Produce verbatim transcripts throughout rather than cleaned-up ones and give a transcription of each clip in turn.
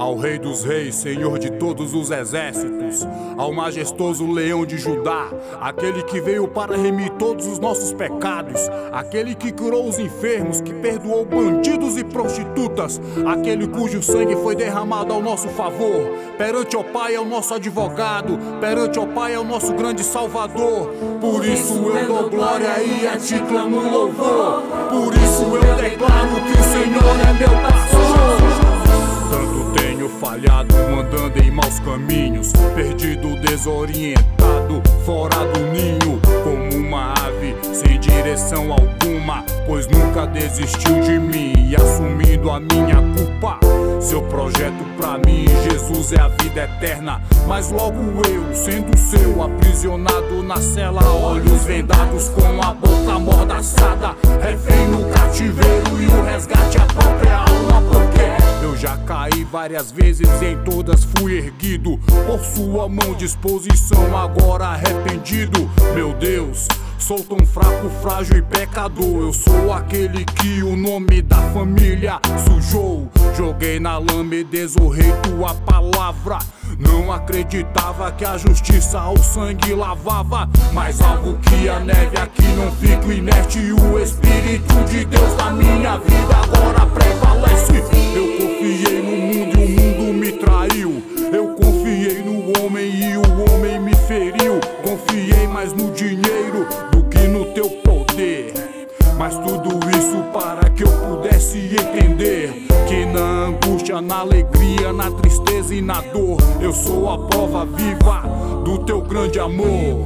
Ao Rei dos Reis, Senhor de todos os exércitos, ao majestoso Leão de Judá, aquele que veio para remir todos os nossos pecados, aquele que curou os enfermos, que perdoou bandidos e prostitutas, aquele cujo sangue foi derramado ao nosso favor. Perante o Pai é o nosso advogado, perante o Pai é o nosso grande Salvador. Por isso eu dou glória e a ti clamo louvor. Por isso eu declaro que o Senhor é meu pastor. Tanto tenho falhado, andando em maus caminhos, perdido, desorientado, fora do ninho, como uma ave sem direção alguma, pois nunca desistiu de mim e assumindo a minha culpa. Seu projeto pra mim, Jesus, é a vida eterna, mas logo eu, sendo seu, aprisionado na cela, olhos vendados com a boca amordaçada, refém no cativeiro e o resgate à própria alma, porque eu já caí várias vezes, em todas fui erguido por sua mão, disposição, agora arrependido. Meu Deus, sou tão fraco, frágil e pecador. Eu sou aquele que o nome da família sujou. Joguei na lama e desonrei tua palavra. Não acreditava que a justiça o sangue lavava, mas algo que a neve aqui não fico inerte. O Espírito de Deus na minha vida agora prevalece. Eu confiei no mundo e o mundo me traiu. Eu confiei no homem e o homem me feriu. Confiei mais no dinheiro do que no teu poder, mas tudo isso para que eu pudesse entender que na angústia, na alegria, na tristeza e na dor, eu sou a prova viva do teu grande amor.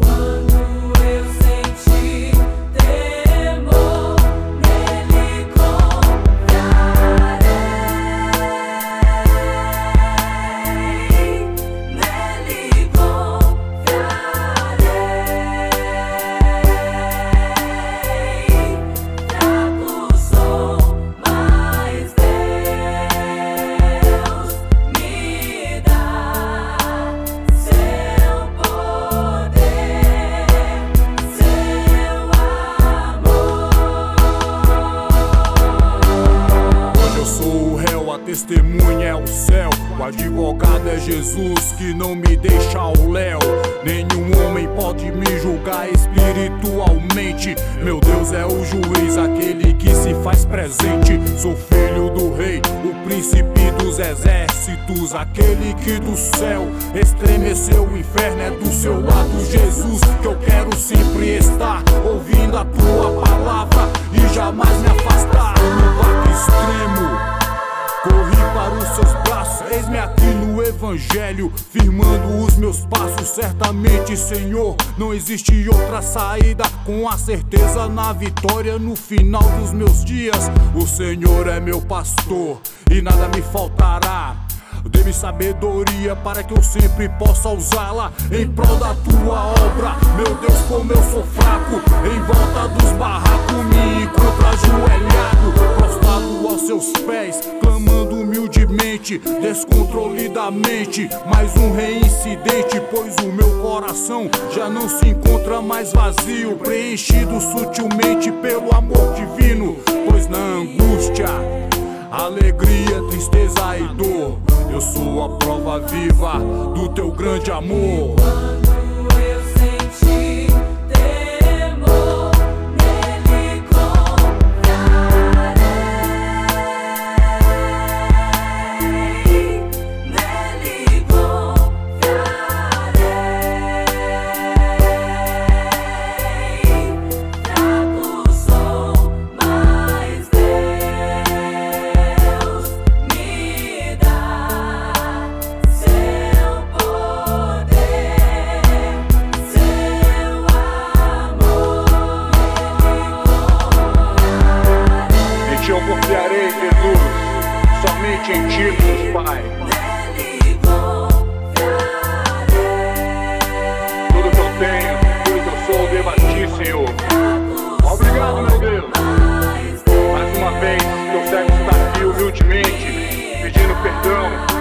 Testemunha é o céu, o advogado é Jesus que não me deixa ao léu. Nenhum homem pode me julgar espiritualmente. Meu Deus é o juiz, aquele que se faz presente. Sou filho do rei, o príncipe dos exércitos, aquele que do céu estremeceu o inferno. É do seu lado, Jesus, que eu quero sempre estar, ouvindo a tua palavra e jamais me afastar. No barco extremo corri para os seus braços, eis-me aqui no Evangelho, firmando os meus passos. Certamente, Senhor, não existe outra saída, com a certeza na vitória no final dos meus dias. O Senhor é meu pastor e nada me faltará. Dê-me sabedoria para que eu sempre possa usá-la em prol da tua obra. Meu Deus, como eu sou fraco, em volta dos barracos me encontro ajoelhado, prostrado aos seus pés, clamando humildemente, descontrole da mente. Mais um reincidente, pois o meu coração já não se encontra mais vazio, preenchido sutilmente pelo amor divino. Pois na angústia, alegria, tristeza e dor, eu sou a prova viva do teu grande amor. Eu confiarei, Jesus, somente em ti, meu Pai. Tudo que eu tenho, tudo que eu sou, devo a ti, Senhor. Obrigado, meu Deus. Mais uma vez, teu servo está aqui humildemente, pedindo perdão